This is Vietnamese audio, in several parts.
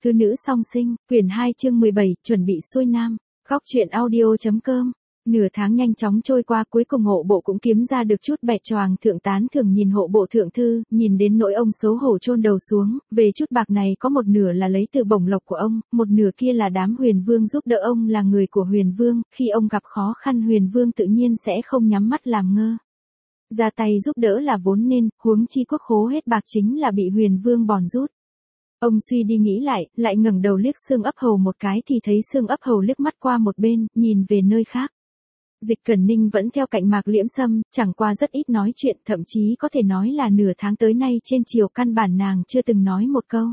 Thứ nữ song sinh, quyển 2 chương 17, chuẩn bị xuôi nam. Góc truyện audio.com. Nửa tháng nhanh chóng trôi qua, cuối cùng hộ bộ cũng kiếm ra được chút bẹt. Choàng thượng tán thường nhìn hộ bộ thượng thư, nhìn đến nỗi ông xấu hổ chôn đầu xuống, về chút bạc này có một nửa là lấy từ bổng lộc của ông, một nửa kia là đám Huyền Vương giúp đỡ ông, là người của Huyền Vương, khi ông gặp khó khăn Huyền Vương tự nhiên sẽ không nhắm mắt làm ngơ. Ra tay giúp đỡ là vốn nên, huống chi quốc khố hết bạc chính là bị Huyền Vương bòn rút. Ông suy đi nghĩ lại ngẩng đầu liếc Xương Ấp Hầu một cái thì thấy Xương Ấp Hầu liếc mắt qua một bên, nhìn về nơi khác. Dịch Cẩn Ninh vẫn theo cạnh Mạc Liễm Sâm, chẳng qua rất ít nói chuyện, thậm chí có thể nói là nửa tháng tới nay trên triều căn bản nàng chưa từng nói một câu.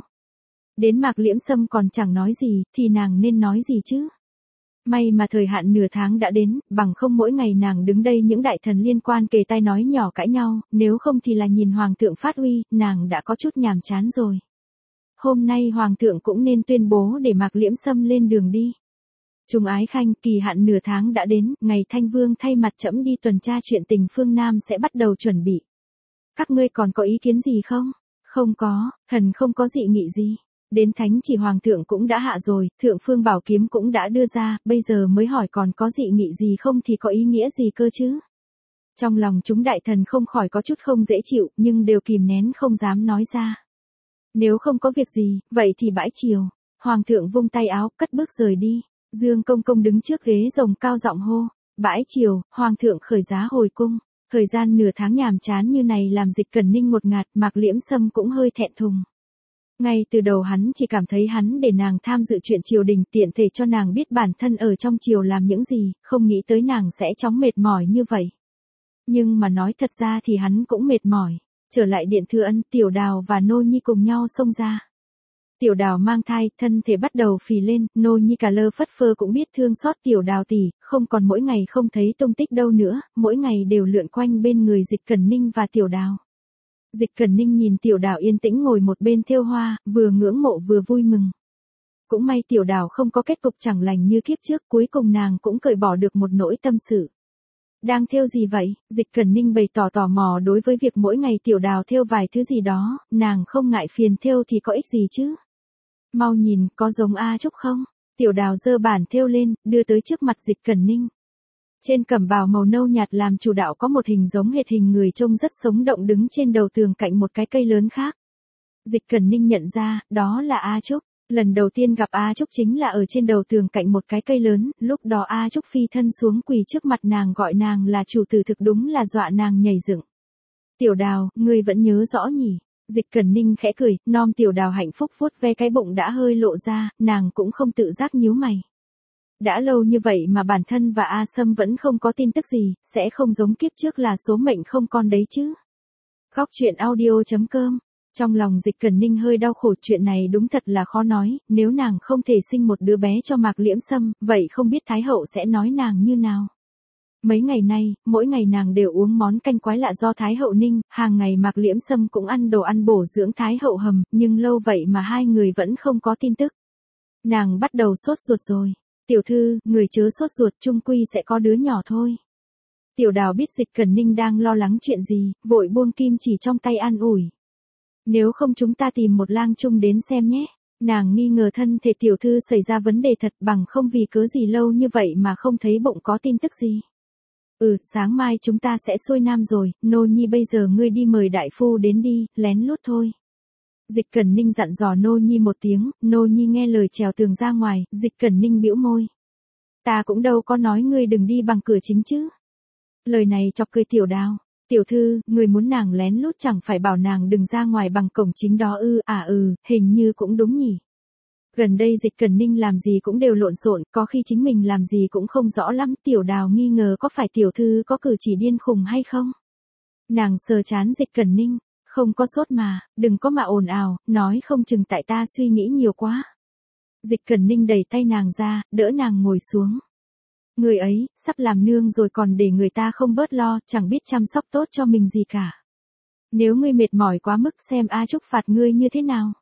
Đến Mạc Liễm Sâm còn chẳng nói gì, thì nàng nên nói gì chứ? May mà thời hạn nửa tháng đã đến, bằng không mỗi ngày nàng đứng đây những đại thần liên quan kề tai nói nhỏ cãi nhau, nếu không thì là nhìn Hoàng thượng phát uy, nàng đã có chút nhàm chán rồi. Hôm nay Hoàng thượng cũng nên tuyên bố để Mạc Liễm Sâm lên đường đi. Trung ái khanh, kỳ hạn nửa tháng đã đến, ngày Thanh Vương thay mặt trẫm đi tuần tra chuyện tình phương Nam sẽ bắt đầu chuẩn bị. Các ngươi còn có ý kiến gì không? Không có, thần không có dị nghị gì. Đến thánh chỉ Hoàng thượng cũng đã hạ rồi, Thượng Phương Bảo Kiếm cũng đã đưa ra, bây giờ mới hỏi còn có dị nghị gì không thì có ý nghĩa gì cơ chứ? Trong lòng chúng đại thần không khỏi có chút không dễ chịu, nhưng đều kìm nén không dám nói ra. Nếu không có việc gì, vậy thì bãi triều. Hoàng thượng vung tay áo, cất bước rời đi. Dương Công Công đứng trước ghế rồng cao giọng hô. Bãi triều, Hoàng thượng khởi giá hồi cung. Thời gian nửa tháng nhàm chán như này làm Dịch Cẩn Ninh một ngạt, Mạc Liễm Sâm cũng hơi thẹn thùng. Ngay từ đầu hắn chỉ cảm thấy hắn để nàng tham dự chuyện triều đình tiện thể cho nàng biết bản thân ở trong triều làm những gì, không nghĩ tới nàng sẽ chóng mệt mỏi như vậy. Nhưng mà nói thật ra thì hắn cũng mệt mỏi. Trở lại điện Thừa Ân, Tiểu Đào và Nô Nhi cùng nhau xông ra. Tiểu Đào mang thai, thân thể bắt đầu phì lên, Nô Nhi cả lơ phất phơ cũng biết thương xót Tiểu Đào tỷ, không còn mỗi ngày không thấy tung tích đâu nữa, mỗi ngày đều lượn quanh bên người Dịch Cẩn Ninh và Tiểu Đào. Dịch Cẩn Ninh nhìn Tiểu Đào yên tĩnh ngồi một bên thêu hoa, vừa ngưỡng mộ vừa vui mừng. Cũng may Tiểu Đào không có kết cục chẳng lành như kiếp trước, cuối cùng nàng cũng cởi bỏ được một nỗi tâm sự. Đang thêu gì vậy? Dịch Cẩn Ninh bày tỏ tò mò đối với việc mỗi ngày Tiểu Đào thêu vài thứ gì đó, nàng không ngại phiền thêu thì có ích gì chứ? Mau nhìn, có giống A Trúc không? Tiểu Đào giơ bản thêu lên, đưa tới trước mặt Dịch Cẩn Ninh. Trên cẩm bào màu nâu nhạt làm chủ đạo có một hình giống hệt hình người trông rất sống động đứng trên đầu tường cạnh một cái cây lớn khác. Dịch Cẩn Ninh nhận ra, đó là A Trúc. Lần đầu tiên gặp A Trúc chính là ở trên đầu tường cạnh một cái cây lớn, lúc đó A Trúc phi thân xuống quỳ trước mặt nàng gọi nàng là chủ tử, thực đúng là dọa nàng nhảy dựng. Tiểu Đào, ngươi vẫn nhớ rõ nhỉ? Dịch Cẩn Ninh khẽ cười, nom Tiểu Đào hạnh phúc vuốt ve cái bụng đã hơi lộ ra, nàng cũng không tự giác nhíu mày. Đã lâu như vậy mà bản thân và A Sâm vẫn không có tin tức gì, sẽ không giống kiếp trước là số mệnh không con đấy chứ. Góc truyện audio.com. Trong lòng Dịch Cẩn Ninh hơi đau khổ, chuyện này đúng thật là khó nói, nếu nàng không thể sinh một đứa bé cho Mạc Liễm Sâm, vậy không biết Thái Hậu sẽ nói nàng như nào. Mấy ngày nay, mỗi ngày nàng đều uống món canh quái lạ do Thái Hậu ninh, hàng ngày Mạc Liễm Sâm cũng ăn đồ ăn bổ dưỡng Thái Hậu hầm, nhưng lâu vậy mà hai người vẫn không có tin tức. Nàng bắt đầu sốt ruột rồi. Tiểu thư, người chớ sốt ruột, chung quy sẽ có đứa nhỏ thôi. Tiểu Đào biết Dịch Cẩn Ninh đang lo lắng chuyện gì, vội buông kim chỉ trong tay an ủi. Nếu không chúng ta tìm một lang trung đến xem nhé. Nàng nghi ngờ thân thể tiểu thư xảy ra vấn đề thật, bằng không vì cớ gì lâu như vậy mà không thấy bụng có tin tức gì. Sáng mai chúng ta sẽ xuôi nam rồi, Nô Nhi bây giờ ngươi đi mời đại phu đến đi, lén lút thôi. Dịch Cẩn Ninh dặn dò Nô Nhi một tiếng, Nô Nhi nghe lời trèo tường ra ngoài, Dịch Cẩn Ninh bĩu môi. Ta cũng đâu có nói ngươi đừng đi bằng cửa chính chứ. Lời này chọc cười Tiểu Đào. Tiểu thư, người muốn nàng lén lút chẳng phải bảo nàng đừng ra ngoài bằng cổng chính đó ư? Hình như cũng đúng nhỉ. Gần đây Dịch Cẩn Ninh làm gì cũng đều lộn xộn, có khi chính mình làm gì cũng không rõ lắm. Tiểu Đào nghi ngờ có phải tiểu thư có cử chỉ điên khùng hay không. Nàng sờ trán Dịch Cẩn Ninh, không có sốt mà, đừng có mà ồn ào, nói không chừng tại ta suy nghĩ nhiều quá. Dịch Cẩn Ninh đẩy tay nàng ra, đỡ nàng ngồi xuống. Người ấy, sắp làm nương rồi còn để người ta không bớt lo, chẳng biết chăm sóc tốt cho mình gì cả. Nếu ngươi mệt mỏi quá mức xem A Trúc phạt ngươi như thế nào.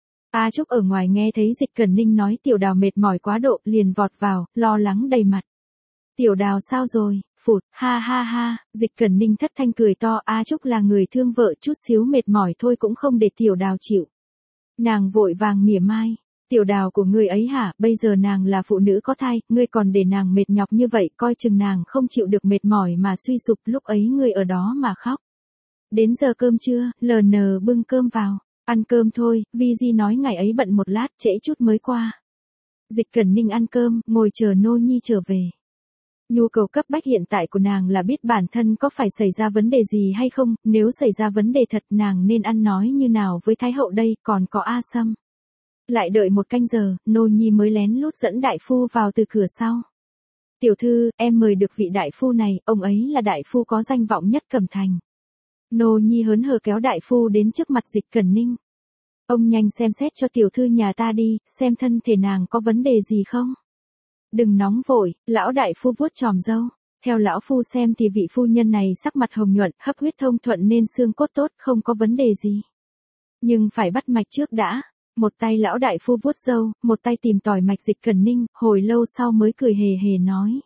A Trúc ở ngoài nghe thấy Dịch Cẩn Ninh nói Tiểu Đào mệt mỏi quá độ, liền vọt vào, lo lắng đầy mặt. Tiểu Đào sao rồi? Phụt, ha ha ha, Dịch Cẩn Ninh thất thanh cười to, A Trúc là người thương vợ, chút xíu mệt mỏi thôi cũng không để Tiểu Đào chịu. Nàng vội vàng mỉa mai. Tiểu Đào của ngươi ấy hả, bây giờ nàng là phụ nữ có thai, ngươi còn để nàng mệt nhọc như vậy, coi chừng nàng không chịu được mệt mỏi mà suy sụp, lúc ấy ngươi ở đó mà khóc. Đến giờ cơm trưa, LN bưng cơm vào. Ăn cơm thôi, Vi Di nói ngày ấy bận một lát, trễ chút mới qua. Dịch Cẩn Ninh ăn cơm, ngồi chờ Nô Nhi trở về. Nhu cầu cấp bách hiện tại của nàng là biết bản thân có phải xảy ra vấn đề gì hay không, nếu xảy ra vấn đề thật nàng nên ăn nói như nào với Thái hậu đây, còn có A Sâm. Lại đợi một canh giờ, Nô Nhi mới lén lút dẫn đại phu vào từ cửa sau. Tiểu thư, em mời được vị đại phu này, ông ấy là đại phu có danh vọng nhất Cẩm Thành. Nô Nhi hớn hở kéo đại phu đến trước mặt Dịch Cẩn Ninh. Ông nhanh xem xét cho tiểu thư nhà ta đi, xem thân thể nàng có vấn đề gì không. Đừng nóng vội, lão đại phu vuốt chòm râu. Theo lão phu xem thì vị phu nhân này sắc mặt hồng nhuận, hấp huyết thông thuận nên xương cốt tốt, không có vấn đề gì. Nhưng phải bắt mạch trước đã. Một tay lão đại phu vuốt râu, một tay tìm tòi mạch Dịch Cẩn Ninh, hồi lâu sau mới cười hề hề nói.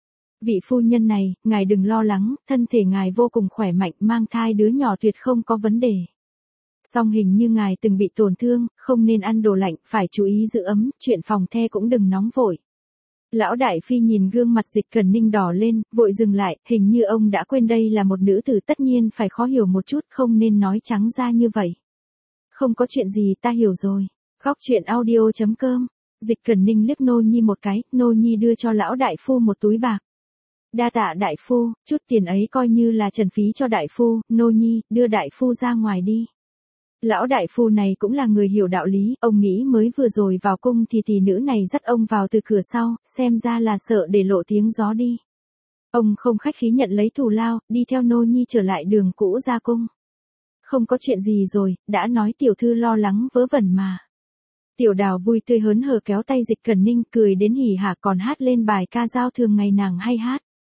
Vị phu nhân này, ngài đừng lo lắng, thân thể ngài vô cùng khỏe mạnh, mang thai đứa nhỏ tuyệt không có vấn đề. Song hình như ngài từng bị tổn thương, không nên ăn đồ lạnh, phải chú ý giữ ấm, chuyện phòng the cũng đừng nóng vội. Lão đại phi nhìn gương mặt Dịch Cẩn Ninh đỏ lên, vội dừng lại, hình như ông đã quên đây là một nữ tử, tất nhiên phải khó hiểu một chút, không nên nói trắng ra như vậy. Không có chuyện gì, ta hiểu rồi. Góc truyện audio.com. Dịch Cẩn Ninh liếc Nô Nhi một cái, Nô Nhi đưa cho lão đại phu một túi bạc. Đa tạ đại phu, chút tiền ấy coi như là trần phí cho đại phu, Nô Nhi, đưa đại phu ra ngoài đi. Lão đại phu này cũng là người hiểu đạo lý, ông nghĩ mới vừa rồi vào cung thì tỷ nữ này dắt ông vào từ cửa sau, xem ra là sợ để lộ tiếng gió đi. Ông không khách khí nhận lấy thù lao, đi theo Nô Nhi trở lại đường cũ ra cung. Không có chuyện gì rồi, đã nói tiểu thư lo lắng vớ vẩn mà. Tiểu Đào vui tươi hớn hở kéo tay Dịch Cẩn Ninh, cười đến hỉ hả, còn hát lên bài ca dao thường ngày nàng hay hát.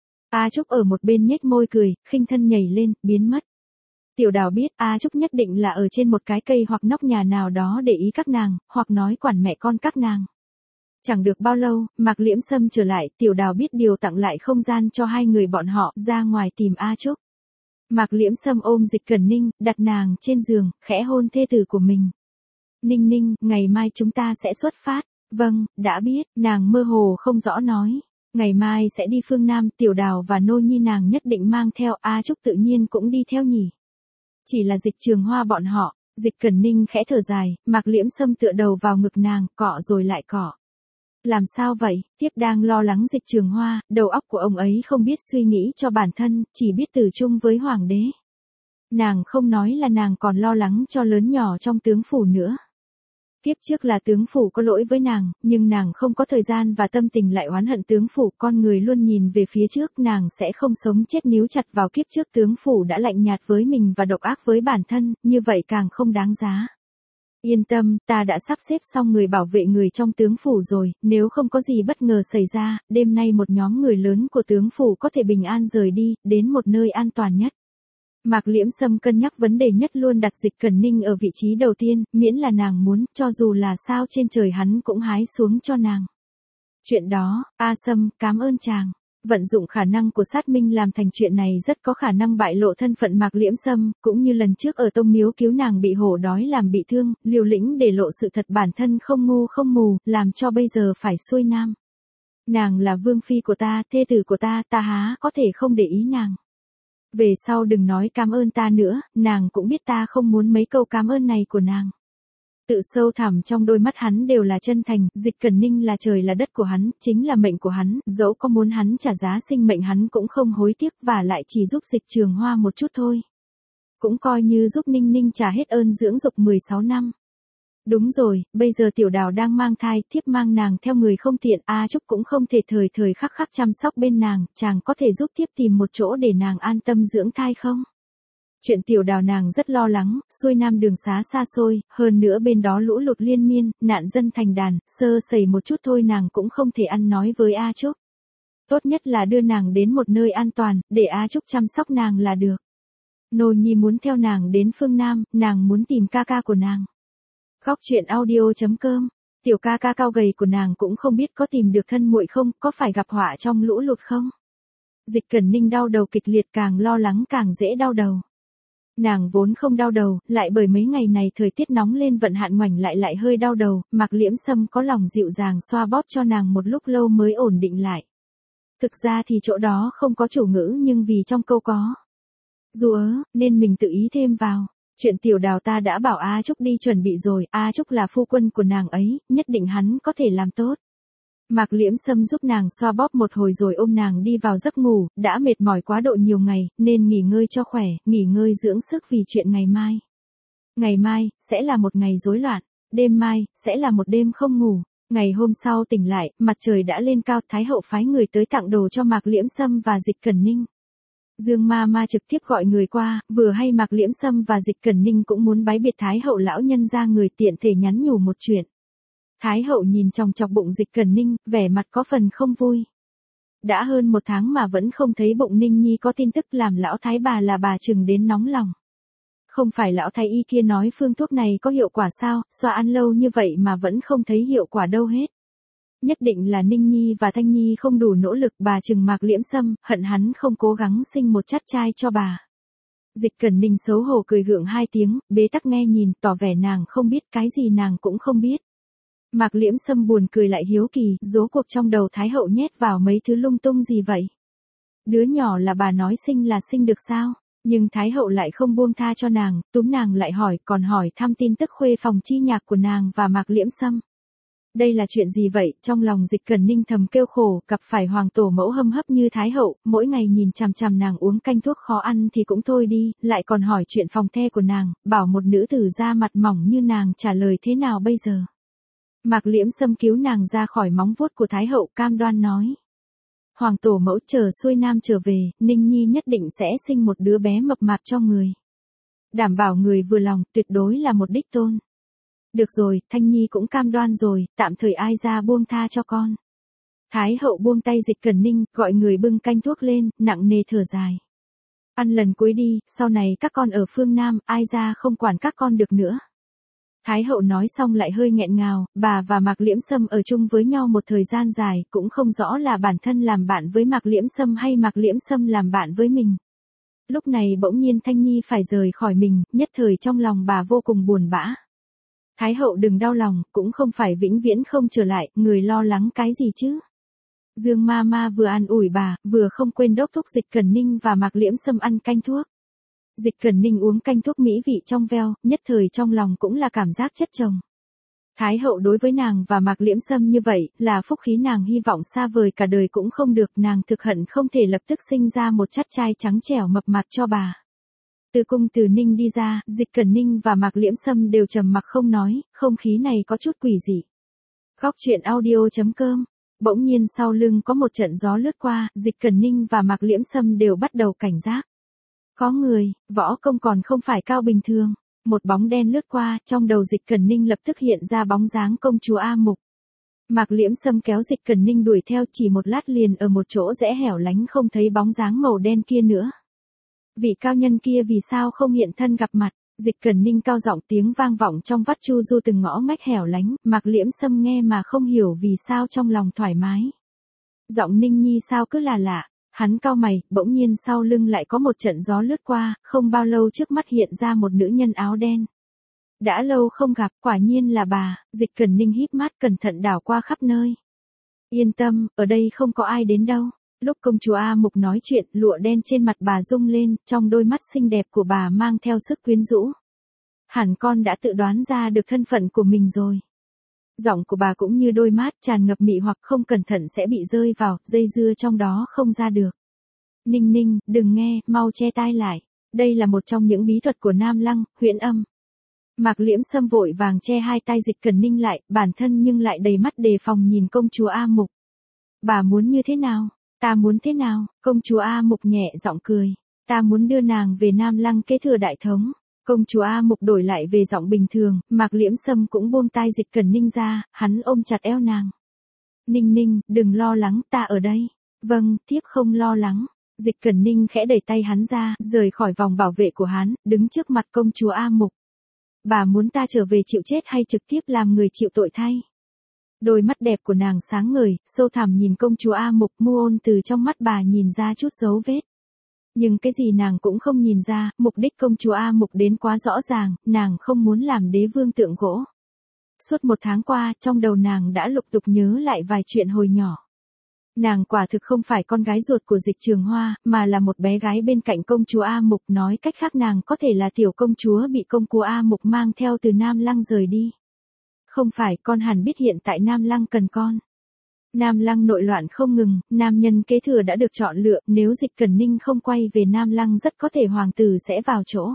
A Trúc ở một bên nhếch môi cười, khinh thân nhảy lên, biến mất. Tiểu Đào biết A Trúc nhất định là ở trên một cái cây hoặc nóc nhà nào đó để ý các nàng, hoặc nói quản mẹ con các nàng. Chẳng được bao lâu, Mạc Liễm Sâm trở lại, Tiểu Đào biết điều tặng lại không gian cho hai người bọn họ, ra ngoài tìm A Trúc. Mạc Liễm Sâm ôm Dịch Cẩn Ninh, đặt nàng trên giường, khẽ hôn thê tử của mình. Ninh Ninh, ngày mai chúng ta sẽ xuất phát. Vâng, đã biết, nàng mơ hồ không rõ nói. Ngày mai sẽ đi phương Nam, Tiểu Đào và Nô Nhi nàng nhất định mang theo, A Trúc tự nhiên cũng đi theo nhỉ. Chỉ là Dịch Trường Hoa bọn họ. Dịch Cẩn Ninh khẽ thở dài, Mạc Liễm Sâm tựa đầu vào ngực nàng, cọ rồi lại cọ. Làm sao vậy, tiếp đang lo lắng Dịch Trường Hoa, đầu óc của ông ấy không biết suy nghĩ cho bản thân, chỉ biết từ chung với hoàng đế. Nàng không nói là nàng còn lo lắng cho lớn nhỏ trong tướng phủ nữa. Kiếp trước là tướng phủ có lỗi với nàng, nhưng nàng không có thời gian và tâm tình lại oán hận tướng phủ, con người luôn nhìn về phía trước, nàng sẽ không sống chết níu chặt vào kiếp trước tướng phủ đã lạnh nhạt với mình và độc ác với bản thân, như vậy càng không đáng giá. Yên tâm, ta đã sắp xếp xong người bảo vệ người trong tướng phủ rồi, nếu không có gì bất ngờ xảy ra, đêm nay một nhóm người lớn của tướng phủ có thể bình an rời đi, đến một nơi an toàn nhất. Mạc Liễm Sâm cân nhắc vấn đề nhất luôn đặt Dịch Cẩn Ninh ở vị trí đầu tiên, miễn là nàng muốn, cho dù là sao trên trời hắn cũng hái xuống cho nàng. Chuyện đó, A Sâm, cảm ơn chàng. Vận dụng khả năng của sát minh làm thành chuyện này rất có khả năng bại lộ thân phận Mạc Liễm Sâm, cũng như lần trước ở Tông Miếu cứu nàng bị hổ đói làm bị thương, liều lĩnh để lộ sự thật bản thân không ngu không mù, làm cho bây giờ phải xuôi nam. Nàng là vương phi của ta, thê tử của ta, ta há có thể không để ý nàng. Về sau đừng nói cảm ơn ta nữa, nàng cũng biết ta không muốn mấy câu cảm ơn này của nàng. Tự sâu thẳm trong đôi mắt hắn đều là chân thành, Dịch Cẩn Ninh là trời là đất của hắn, chính là mệnh của hắn, dẫu có muốn hắn trả giá sinh mệnh hắn cũng không hối tiếc và lại chỉ giúp Dịch Trường Hoa một chút thôi. Cũng coi như giúp Ninh Ninh trả hết ơn dưỡng dục 16 năm. Đúng rồi, bây giờ Tiểu Đào đang mang thai, thiếp mang nàng theo người không tiện, A Trúc cũng không thể thời thời khắc khắc chăm sóc bên nàng, chàng có thể giúp thiếp tìm một chỗ để nàng an tâm dưỡng thai không? Chuyện Tiểu Đào nàng rất lo lắng, xuôi nam đường xá xa xôi, hơn nữa bên đó lũ lụt liên miên, nạn dân thành đàn, sơ sẩy một chút thôi nàng cũng không thể ăn nói với A Trúc. Tốt nhất là đưa nàng đến một nơi an toàn, để A Trúc chăm sóc nàng là được. Nô Nhi muốn theo nàng đến phương Nam, nàng muốn tìm ca ca của nàng. Góc truyện audio.com. Tiểu ca ca cao gầy của nàng cũng không biết có tìm được thân muội không, có phải gặp họa trong lũ lụt không? Dịch Cẩn Ninh đau đầu kịch liệt, càng lo lắng càng dễ đau đầu. Nàng vốn không đau đầu, lại bởi mấy ngày này thời tiết nóng lên vận hạn ngoảnh lại hơi đau đầu, Mạc Liễm Sâm có lòng dịu dàng xoa bóp cho nàng một lúc lâu mới ổn định lại. Thực ra thì chỗ đó không có chủ ngữ nhưng vì trong câu có rúa, nên mình tự ý thêm vào. Chuyện Tiểu Đào ta đã bảo A Trúc đi chuẩn bị rồi, A Trúc là phu quân của nàng ấy, nhất định hắn có thể làm tốt. Mạc Liễm Sâm giúp nàng xoa bóp một hồi rồi ôm nàng đi vào giấc ngủ, đã mệt mỏi quá độ nhiều ngày, nên nghỉ ngơi cho khỏe, nghỉ ngơi dưỡng sức vì chuyện ngày mai. Ngày mai, sẽ là một ngày rối loạn, đêm mai, sẽ là một đêm không ngủ. Ngày hôm sau tỉnh lại, mặt trời đã lên cao, Thái hậu phái người tới tặng đồ cho Mạc Liễm Sâm và Dịch Cẩn Ninh. Dương ma ma trực tiếp gọi người qua, vừa hay Mạc Liễm Sâm và Dịch Cẩn Ninh cũng muốn bái biệt Thái hậu lão nhân ra người tiện thể nhắn nhủ một chuyện. Thái hậu nhìn chòng chọc bụng Dịch Cẩn Ninh, vẻ mặt có phần không vui. Đã hơn 1 tháng mà vẫn không thấy bụng Ninh Nhi có tin tức làm lão thái bà là bà chừng đến nóng lòng. Không phải lão thái y kia nói phương thuốc này có hiệu quả sao, xoa ăn lâu như vậy mà vẫn không thấy hiệu quả đâu hết. Nhất định là Ninh Nhi và Thanh Nhi không đủ nỗ lực, bà chừng Mạc Liễm Sâm, hận hắn không cố gắng sinh một chắt trai cho bà. Dịch Cẩn Ninh xấu hổ cười gượng 2 tiếng, bế tắc nghe nhìn, tỏ vẻ nàng không biết, cái gì nàng cũng không biết. Mạc Liễm Sâm buồn cười lại hiếu kỳ, rốt cuộc trong đầu Thái hậu nhét vào mấy thứ lung tung gì vậy? Đứa nhỏ là bà nói sinh là sinh được sao? Nhưng Thái hậu lại không buông tha cho nàng, túm nàng lại hỏi, còn hỏi thăm tin tức khuê phòng chi nhạc của nàng và Mạc Liễm Sâm. Đây là chuyện gì vậy? Trong lòng Dịch Cẩn Ninh thầm kêu khổ, gặp phải hoàng tổ mẫu hâm hấp như Thái hậu, mỗi ngày nhìn chằm chằm nàng uống canh thuốc khó ăn thì cũng thôi đi, lại còn hỏi chuyện phòng the của nàng, bảo một nữ tử da mặt mỏng như nàng trả lời thế nào bây giờ? Mạc Liễm Sâm cứu nàng ra khỏi móng vuốt của Thái hậu, cam đoan nói. Hoàng tổ mẫu chờ xuôi nam trở về, Ninh Nhi nhất định sẽ sinh một đứa bé mập mạp cho người. Đảm bảo người vừa lòng, tuyệt đối là một đích tôn. Được rồi, Thanh Nhi cũng cam đoan rồi, tạm thời ai ra buông tha cho con. Thái hậu buông tay Dịch Cẩn Ninh, gọi người bưng canh thuốc lên, nặng nề thở dài. Ăn lần cuối đi, sau này các con ở phương Nam, ai ra không quản các con được nữa. Thái hậu nói xong lại hơi nghẹn ngào, bà và Mạc Liễm Sâm ở chung với nhau một thời gian dài, cũng không rõ là bản thân làm bạn với Mạc Liễm Sâm hay Mạc Liễm Sâm làm bạn với mình. Lúc này bỗng nhiên Thanh Nhi phải rời khỏi mình, nhất thời trong lòng bà vô cùng buồn bã. Thái hậu đừng đau lòng, cũng không phải vĩnh viễn không trở lại, người lo lắng cái gì chứ? Dương ma ma vừa an ủi bà, vừa không quên đốc thúc Dịch Cẩn Ninh và Mạc Liễm Sâm ăn canh thuốc. Dịch Cẩn Ninh uống canh thuốc mỹ vị trong veo, nhất thời trong lòng cũng là cảm giác chất chồng. Thái hậu đối với nàng và Mạc Liễm Sâm như vậy, là phúc khí nàng hy vọng xa vời cả đời cũng không được, nàng thực hận không thể lập tức sinh ra một chắt trai trắng trẻo mập mạp cho bà. Từ cung Từ Ninh đi ra, Dịch Cẩn Ninh và Mạc Liễm Sâm đều trầm mặc không nói, không khí này có chút quỷ dị. Góc truyện audio.com. Bỗng nhiên sau lưng có một trận gió lướt qua, Dịch Cẩn Ninh và Mạc Liễm Sâm đều bắt đầu cảnh giác. Có người, võ công còn không phải cao bình thường. Một bóng đen lướt qua, trong đầu Dịch Cẩn Ninh lập tức hiện ra bóng dáng công chúa A Mục. Mạc Liễm Sâm kéo Dịch Cẩn Ninh đuổi theo, chỉ một lát liền ở một chỗ rẽ hẻo lánh không thấy bóng dáng màu đen kia nữa. Vị cao nhân kia vì sao không hiện thân gặp mặt? Dịch Cẩn Ninh cao giọng, tiếng vang vọng trong vắt chu du từng ngõ ngách hẻo lánh, Mạc Liễm Sâm nghe mà không hiểu vì sao trong lòng thoải mái. Giọng Ninh Nhi sao cứ là lạ. Hắn cau mày, bỗng nhiên sau lưng lại có một trận gió lướt qua, không bao lâu trước mắt hiện ra một nữ nhân áo đen. Đã lâu không gặp, quả nhiên là bà. Dịch Cẩn Ninh híp mắt cẩn thận đảo qua khắp nơi. Yên tâm, ở đây không có ai đến đâu. Lúc công chúa A Mục nói chuyện, lụa đen trên mặt bà rung lên, trong đôi mắt xinh đẹp của bà mang theo sức quyến rũ. Hẳn con đã tự đoán ra được thân phận của mình rồi. Giọng của bà cũng như đôi mắt tràn ngập mị hoặc, không cẩn thận sẽ bị rơi vào, dây dưa trong đó không ra được. Ninh Ninh, đừng nghe, mau che tai lại. Đây là một trong những bí thuật của Nam Lăng, huyễn âm. Mạc Liễm Sâm vội vàng che hai tay Dịch Cẩn Ninh lại, bản thân nhưng lại đầy mắt đề phòng nhìn công chúa A Mục. Bà muốn như thế nào? Ta muốn thế nào? Công chúa A Mục nhẹ giọng cười. Ta muốn đưa nàng về Nam Lăng kế thừa đại thống. Công chúa A Mục đổi lại về giọng bình thường, Mạc Liễm Sâm cũng buông tay Dịch Cẩn Ninh ra, hắn ôm chặt eo nàng. Ninh Ninh, đừng lo lắng, ta ở đây. Vâng, thiếp không lo lắng. Dịch Cẩn Ninh khẽ đẩy tay hắn ra, rời khỏi vòng bảo vệ của hắn, đứng trước mặt công chúa A Mục. Bà muốn ta trở về chịu chết hay trực tiếp làm người chịu tội thay? Đôi mắt đẹp của nàng sáng ngời, sâu thẳm nhìn công chúa A Mục, muôn từ trong mắt bà nhìn ra chút dấu vết. Nhưng cái gì nàng cũng không nhìn ra, mục đích công chúa A Mục đến quá rõ ràng, nàng không muốn làm đế vương tượng gỗ. Suốt 1 tháng qua, trong đầu nàng đã lục tục nhớ lại vài chuyện hồi nhỏ. Nàng quả thực không phải con gái ruột của Dịch Trường Hoa, mà là một bé gái bên cạnh công chúa A Mục, nói cách khác nàng có thể là tiểu công chúa bị công chúa A Mục mang theo từ Nam Lăng rời đi. Không phải, con hẳn biết hiện tại Nam Lăng cần con. Nam Lăng nội loạn không ngừng, nam nhân kế thừa đã được chọn lựa, nếu Dịch Cẩn Ninh không quay về Nam Lăng rất có thể hoàng tử sẽ vào chỗ.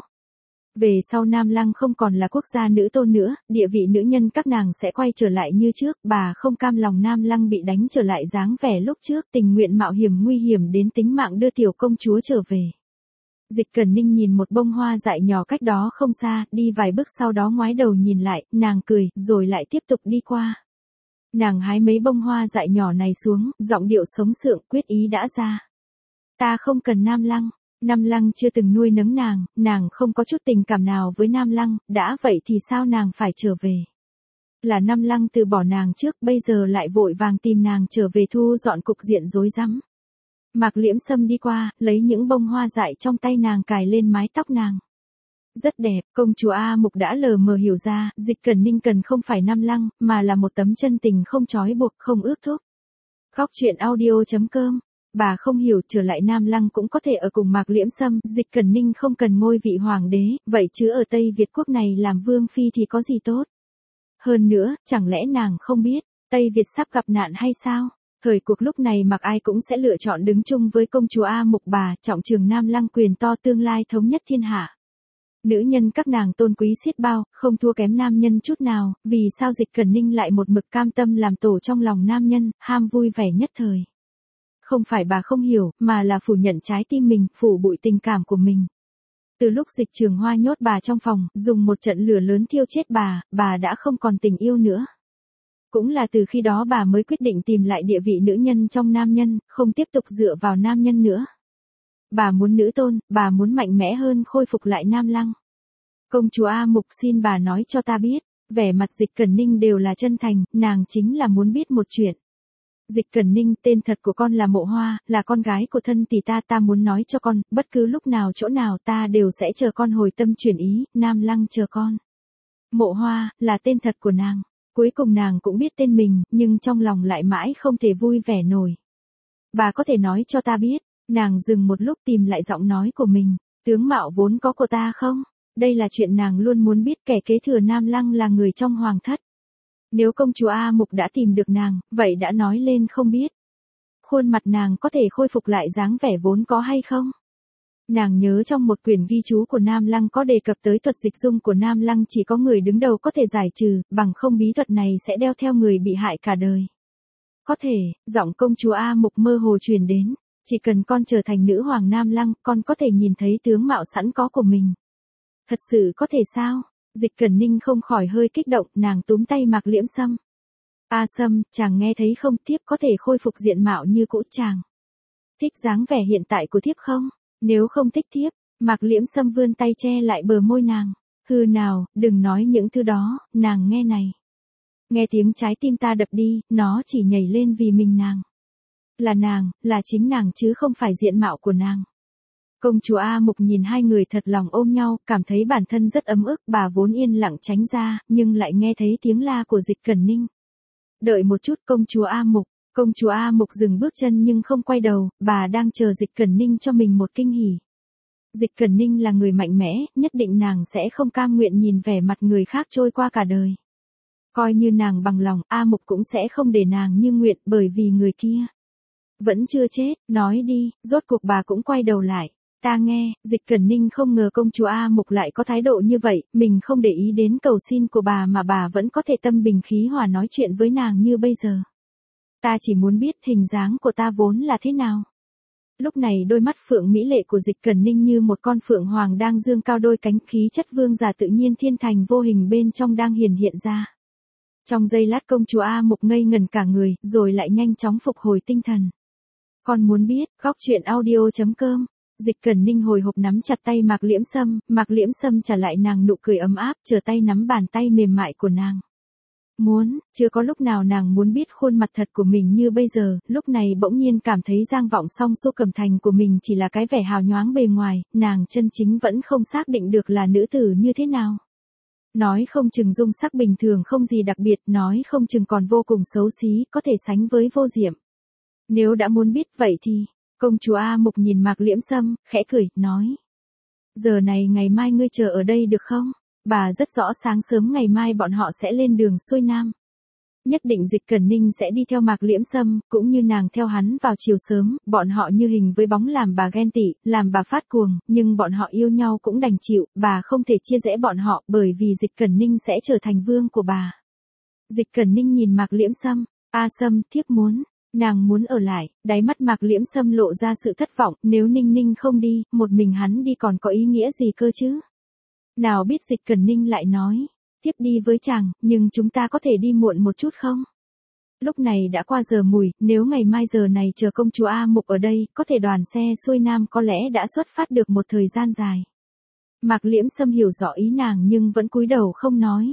Về sau Nam Lăng không còn là quốc gia nữ tôn nữa, địa vị nữ nhân các nàng sẽ quay trở lại như trước, bà không cam lòng Nam Lăng bị đánh trở lại dáng vẻ lúc trước, tình nguyện mạo hiểm nguy hiểm đến tính mạng đưa tiểu công chúa trở về. Dịch Cẩn Ninh nhìn một bông hoa dại nhỏ cách đó không xa, đi vài bước sau đó ngoái đầu nhìn lại, nàng cười, rồi lại tiếp tục đi qua. Nàng hái mấy bông hoa dại nhỏ này xuống, giọng điệu sống sượng, quyết ý đã ra. Ta không cần Nam Lăng. Nam Lăng chưa từng nuôi nấng nàng không có chút tình cảm nào với Nam Lăng, đã vậy thì sao nàng phải trở về. Là Nam Lăng từ bỏ nàng trước, bây giờ lại vội vàng tìm nàng trở về thu dọn cục diện rối rắm. Mạc Liễm Sâm đi qua, lấy những bông hoa dại trong tay nàng cài lên mái tóc nàng. Rất đẹp, công chúa A Mục đã lờ mờ hiểu ra, Dịch Cẩn Ninh cần không phải Nam Lăng, mà là một tấm chân tình không trói buộc, không ước thúc. Khóc chuyện audio.com. Bà không hiểu, trở lại Nam Lăng cũng có thể ở cùng Mạc Liễm Sâm, Dịch Cẩn Ninh không cần ngôi vị hoàng đế, vậy chứ ở Tây Việt quốc này làm vương phi thì có gì tốt. Hơn nữa, chẳng lẽ nàng không biết, Tây Việt sắp gặp nạn hay sao? Thời cuộc lúc này mặc ai cũng sẽ lựa chọn đứng chung với công chúa A Mục, bà, trọng trường Nam Lăng quyền to, tương lai thống nhất thiên hạ. Nữ nhân các nàng tôn quý xiết bao, không thua kém nam nhân chút nào, vì sao Dịch Cẩn Ninh lại một mực cam tâm làm tổ trong lòng nam nhân, ham vui vẻ nhất thời. Không phải bà không hiểu, mà là phủ nhận trái tim mình, phủ bụi tình cảm của mình. Từ lúc Dịch Trường Hoa nhốt bà trong phòng, dùng một trận lửa lớn thiêu chết bà đã không còn tình yêu nữa. Cũng là từ khi đó bà mới quyết định tìm lại địa vị nữ nhân trong nam nhân, không tiếp tục dựa vào nam nhân nữa. Bà muốn nữ tôn, bà muốn mạnh mẽ hơn, khôi phục lại Nam Lăng. Công chúa A Mục, xin bà nói cho ta biết, vẻ mặt Dịch Cẩn Ninh đều là chân thành, nàng chính là muốn biết một chuyện. Dịch Cẩn Ninh, tên thật của con là Mộ Hoa, là con gái của thân tỷ ta muốn nói cho con, bất cứ lúc nào chỗ nào ta đều sẽ chờ con hồi tâm chuyển ý, Nam Lăng chờ con. Mộ Hoa, là tên thật của nàng. Cuối cùng nàng cũng biết tên mình, nhưng trong lòng lại mãi không thể vui vẻ nổi. Bà có thể nói cho ta biết, nàng dừng một lúc tìm lại giọng nói của mình, tướng mạo vốn có của ta không? Đây là chuyện nàng luôn muốn biết, kẻ kế thừa Nam Lăng là người trong hoàng thất. Nếu công chúa A Mục đã tìm được nàng, vậy đã nói lên không biết. Khuôn mặt nàng có thể khôi phục lại dáng vẻ vốn có hay không? Nàng nhớ trong một quyển ghi chú của Nam Lăng có đề cập tới thuật dịch dung của Nam Lăng chỉ có người đứng đầu có thể giải trừ, bằng không bí thuật này sẽ đeo theo người bị hại cả đời. Có thể, giọng công chúa A Mục mơ hồ truyền đến, chỉ cần con trở thành nữ hoàng Nam Lăng, con có thể nhìn thấy tướng mạo sẵn có của mình. Thật sự có thể sao? Dịch Cẩn Ninh không khỏi hơi kích động, nàng túm tay Mạc Liễm Sâm. A Sâm, chàng nghe thấy không, thiếp có thể khôi phục diện mạo như cũ chàng. Thích dáng vẻ hiện tại của thiếp không? Nếu không thích thiếp, Mạc Liễm Sâm vươn tay che lại bờ môi nàng. Hừ nào, đừng nói những thứ đó, nàng nghe này. Nghe tiếng trái tim ta đập đi, nó chỉ nhảy lên vì mình nàng. Là nàng, là chính nàng chứ không phải diện mạo của nàng. Công chúa A Mục nhìn hai người thật lòng ôm nhau, cảm thấy bản thân rất ấm ức, bà vốn yên lặng tránh ra, nhưng lại nghe thấy tiếng la của Dịch Cẩn Ninh. Đợi một chút, công chúa A Mục. Công chúa A Mục dừng bước chân nhưng không quay đầu, bà đang chờ Dịch Cẩn Ninh cho mình một kinh hỉ. Dịch Cẩn Ninh là người mạnh mẽ, nhất định nàng sẽ không cam nguyện nhìn vẻ mặt người khác trôi qua cả đời. Coi như nàng bằng lòng, A Mục cũng sẽ không để nàng như nguyện, bởi vì người kia vẫn chưa chết, nói đi, rốt cuộc bà cũng quay đầu lại. Ta nghe, Dịch Cẩn Ninh không ngờ công chúa A Mục lại có thái độ như vậy, mình không để ý đến cầu xin của bà mà bà vẫn có thể tâm bình khí hòa nói chuyện với nàng như bây giờ. Ta chỉ muốn biết hình dáng của ta vốn là thế nào. Lúc này đôi mắt phượng mỹ lệ của Dịch Cẩn Ninh như một con phượng hoàng đang dương cao đôi cánh, khí chất vương giả tự nhiên thiên thành vô hình bên trong đang hiển hiện ra. Trong giây lát công chúa A Mục ngây ngẩn cả người, rồi lại nhanh chóng phục hồi tinh thần. Con muốn biết, khóc chuyện audio.com. Dịch Cẩn Ninh hồi hộp nắm chặt tay Mạc Liễm Sâm trả lại nàng nụ cười ấm áp, chờ tay nắm bàn tay mềm mại của nàng. Muốn, chưa có lúc nào nàng muốn biết khuôn mặt thật của mình như bây giờ, lúc này bỗng nhiên cảm thấy Giang Vọng Song Xu Cẩm Thành của mình chỉ là cái vẻ hào nhoáng bề ngoài, nàng chân chính vẫn không xác định được là nữ tử như thế nào. Nói không chừng dung sắc bình thường không gì đặc biệt, nói không chừng còn vô cùng xấu xí, có thể sánh với Vô Diệm. Nếu đã muốn biết vậy thì, công chúa A Mục nhìn Mạc Liễm Sâm, khẽ cười, nói. Giờ này ngày mai ngươi chờ ở đây được không? Bà rất rõ sáng sớm ngày mai bọn họ sẽ lên đường xuôi nam. Nhất định Dịch Cẩn Ninh sẽ đi theo Mạc Liễm Sâm, cũng như nàng theo hắn vào chiều sớm, bọn họ như hình với bóng làm bà ghen tị, làm bà phát cuồng, nhưng bọn họ yêu nhau cũng đành chịu, bà không thể chia rẽ bọn họ bởi vì Dịch Cẩn Ninh sẽ trở thành vương của bà. Dịch Cẩn Ninh nhìn Mạc Liễm Sâm, A Sâm, thiếp muốn, nàng muốn ở lại, đáy mắt Mạc Liễm Sâm lộ ra sự thất vọng, nếu Ninh Ninh không đi, một mình hắn đi còn có ý nghĩa gì cơ chứ? Nào biết Dịch Cẩn Ninh lại nói, tiếp đi với chàng, nhưng chúng ta có thể đi muộn một chút không? Lúc này đã qua giờ mùi, nếu ngày mai giờ này chờ công chúa A Mục ở đây, có thể đoàn xe xuôi nam có lẽ đã xuất phát được một thời gian dài. Mạc Liễm Sâm hiểu rõ ý nàng nhưng vẫn cúi đầu không nói.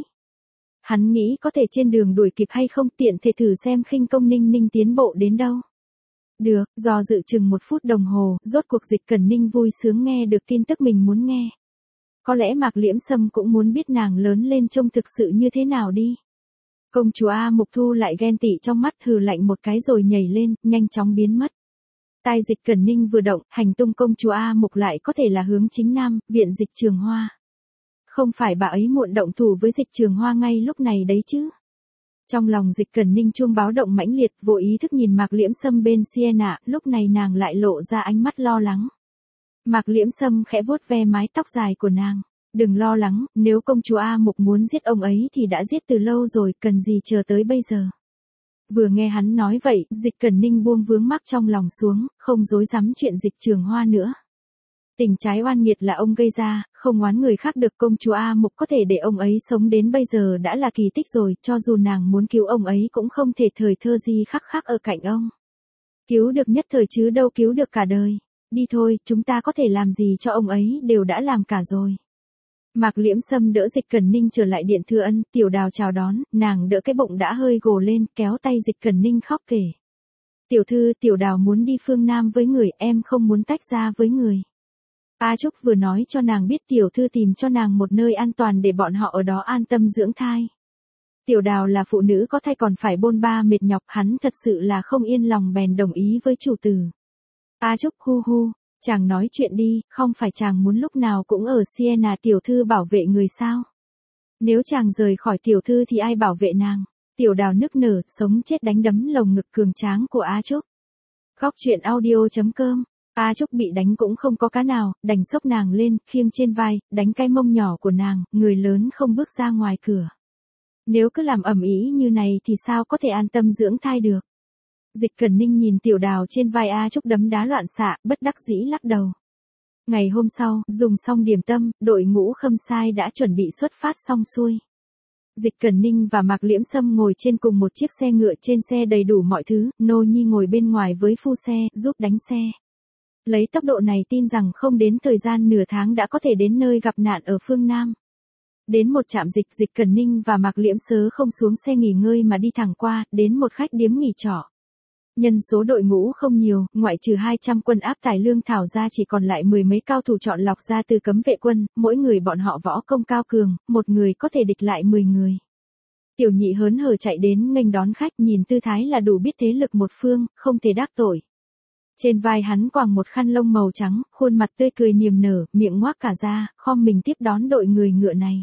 Hắn nghĩ có thể trên đường đuổi kịp hay không, tiện thể thử xem khinh công Ninh Ninh tiến bộ đến đâu. Được, do dự chừng 1 phút đồng hồ, rốt cuộc Dịch Cẩn Ninh vui sướng nghe được tin tức mình muốn nghe. Có lẽ Mạc Liễm Sâm cũng muốn biết nàng lớn lên trông thực sự như thế nào đi. Công chúa A Mục thu lại ghen tị trong mắt, hừ lạnh một cái rồi nhảy lên, nhanh chóng biến mất. Tai Dịch Cẩn Ninh vừa động, hành tung công chúa A Mục lại có thể là hướng chính nam, viện Dịch Trường Hoa. Không phải bà ấy muộn động thủ với Dịch Trường Hoa ngay lúc này đấy chứ. Trong lòng Dịch Cẩn Ninh chuông báo động mãnh liệt, vô ý thức nhìn Mạc Liễm Sâm bên Sienna, lúc này nàng lại lộ ra ánh mắt lo lắng. Mạc Liễm Sâm khẽ vuốt ve mái tóc dài của nàng. Đừng lo lắng, nếu công chúa A Mục muốn giết ông ấy thì đã giết từ lâu rồi, cần gì chờ tới bây giờ. Vừa nghe hắn nói vậy, Dịch Cẩn Ninh buông vướng mắc trong lòng xuống, không dối dám chuyện Dịch Trường Hoa nữa. Tình trái oan nghiệt là ông gây ra, không oán người khác được, công chúa A Mục có thể để ông ấy sống đến bây giờ đã là kỳ tích rồi, cho dù nàng muốn cứu ông ấy cũng không thể thời thơ di khắc khắc ở cạnh ông. Cứu được nhất thời chứ đâu cứu được cả đời. Đi thôi, chúng ta có thể làm gì cho ông ấy đều đã làm cả rồi. Mạc Liễm Sâm đỡ Dịch Cẩn Ninh trở lại điện Thừa Ân, Tiểu Đào chào đón, nàng đỡ cái bụng đã hơi gồ lên, kéo tay Dịch Cẩn Ninh khóc kể. Tiểu thư, Tiểu Đào muốn đi phương Nam với người, em không muốn tách ra với người. A Trúc vừa nói cho nàng biết tiểu thư tìm cho nàng một nơi an toàn để bọn họ ở đó an tâm dưỡng thai. Tiểu Đào là phụ nữ có thai còn phải bôn ba mệt nhọc, hắn thật sự là không yên lòng bèn đồng ý với chủ tử. A Trúc hu hu, chàng nói chuyện đi, không phải chàng muốn lúc nào cũng ở Siena tiểu thư bảo vệ người sao? Nếu chàng rời khỏi tiểu thư thì ai bảo vệ nàng? Tiểu Đào nức nở, sống chết đánh đấm lồng ngực cường tráng của A Trúc. Góc truyện audio.com. A Trúc bị đánh cũng không có cá nào, đành xốc nàng lên, khiêng trên vai, đánh cái mông nhỏ của nàng, người lớn không bước ra ngoài cửa. Nếu cứ làm ầm ĩ như này thì sao có thể an tâm dưỡng thai được? Dịch Cẩn Ninh nhìn Tiểu Đào trên vai A Trúc đấm đá loạn xạ, bất đắc dĩ lắc đầu. Ngày hôm sau, dùng xong điểm tâm, đội ngũ Khâm Sai đã chuẩn bị xuất phát xong xuôi. Dịch Cẩn Ninh và Mạc Liễm Sâm ngồi trên cùng một chiếc xe ngựa, trên xe đầy đủ mọi thứ, Nô Nhi ngồi bên ngoài với phu xe, giúp đánh xe. Lấy tốc độ này tin rằng không đến thời gian nửa tháng đã có thể đến nơi gặp nạn ở phương Nam. Đến một trạm dịch, Dịch Cẩn Ninh và Mạc Liễm Sớ không xuống xe nghỉ ngơi mà đi thẳng qua, đến một khách điếm nghỉ trọ. Nhân số đội ngũ không nhiều, ngoại trừ 200 quân áp tải lương thảo ra chỉ còn lại 10 mấy cao thủ chọn lọc ra từ cấm vệ quân, mỗi người bọn họ võ công cao cường, một người có thể địch lại 10 người. Tiểu Nhị hớn hở chạy đến nghênh đón khách, nhìn tư thái là đủ biết thế lực một phương, không thể đắc tội. Trên vai hắn quàng một khăn lông màu trắng, khuôn mặt tươi cười niềm nở, miệng ngoác cả ra, khom mình tiếp đón đội người ngựa này.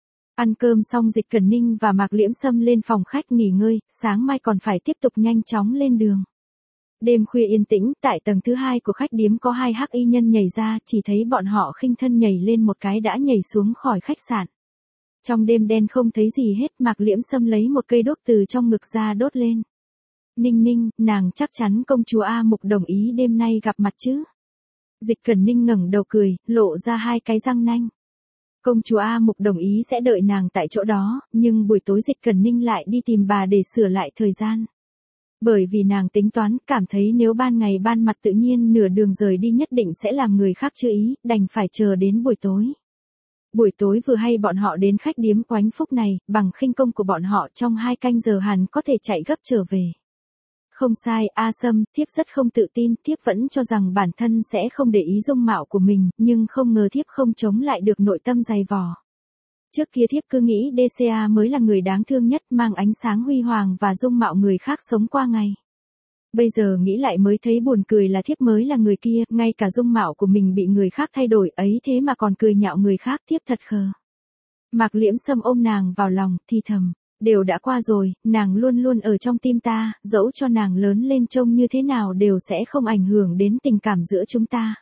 Ăn cơm xong Dịch Cẩn Ninh và Mạc Liễm Sâm lên phòng khách nghỉ ngơi, sáng mai còn phải tiếp tục nhanh chóng lên đường. Đêm khuya yên tĩnh, tại tầng thứ 2 của khách điếm có 2 hắc y nhân nhảy ra, chỉ thấy bọn họ khinh thân nhảy lên một cái đã nhảy xuống khỏi khách sạn. Trong đêm đen không thấy gì hết, Mạc Liễm Sâm lấy một cây đốt từ trong ngực ra đốt lên. Ninh Ninh, nàng chắc chắn công chúa A Mục đồng ý đêm nay gặp mặt chứ? Dịch Cẩn Ninh ngẩng đầu cười, lộ ra 2 cái răng nanh. Công chúa A Mục đồng ý sẽ đợi nàng tại chỗ đó, nhưng buổi tối Dịch Cẩn Ninh lại đi tìm bà để sửa lại thời gian. Bởi vì nàng tính toán, cảm thấy nếu ban ngày ban mặt tự nhiên nửa đường rời đi nhất định sẽ làm người khác chú ý, đành phải chờ đến buổi tối. Buổi tối vừa hay bọn họ đến khách điếm Oánh Phúc này, bằng khinh công của bọn họ trong 2 canh giờ hẳn có thể chạy gấp trở về. Không sai, A Sâm, thiếp rất không tự tin, thiếp vẫn cho rằng bản thân sẽ không để ý dung mạo của mình, nhưng không ngờ thiếp không chống lại được nội tâm dày vò. Trước kia thiếp cứ nghĩ DCA mới là người đáng thương nhất, mang ánh sáng huy hoàng và dung mạo người khác sống qua ngày. Bây giờ nghĩ lại mới thấy buồn cười là thiếp mới là người kia, ngay cả dung mạo của mình bị người khác thay đổi ấy thế mà còn cười nhạo người khác, thiếp thật khờ. Mạc Liễm Sâm ôm nàng vào lòng, thì thầm, đều đã qua rồi, nàng luôn luôn ở trong tim ta, dẫu cho nàng lớn lên trông như thế nào đều sẽ không ảnh hưởng đến tình cảm giữa chúng ta.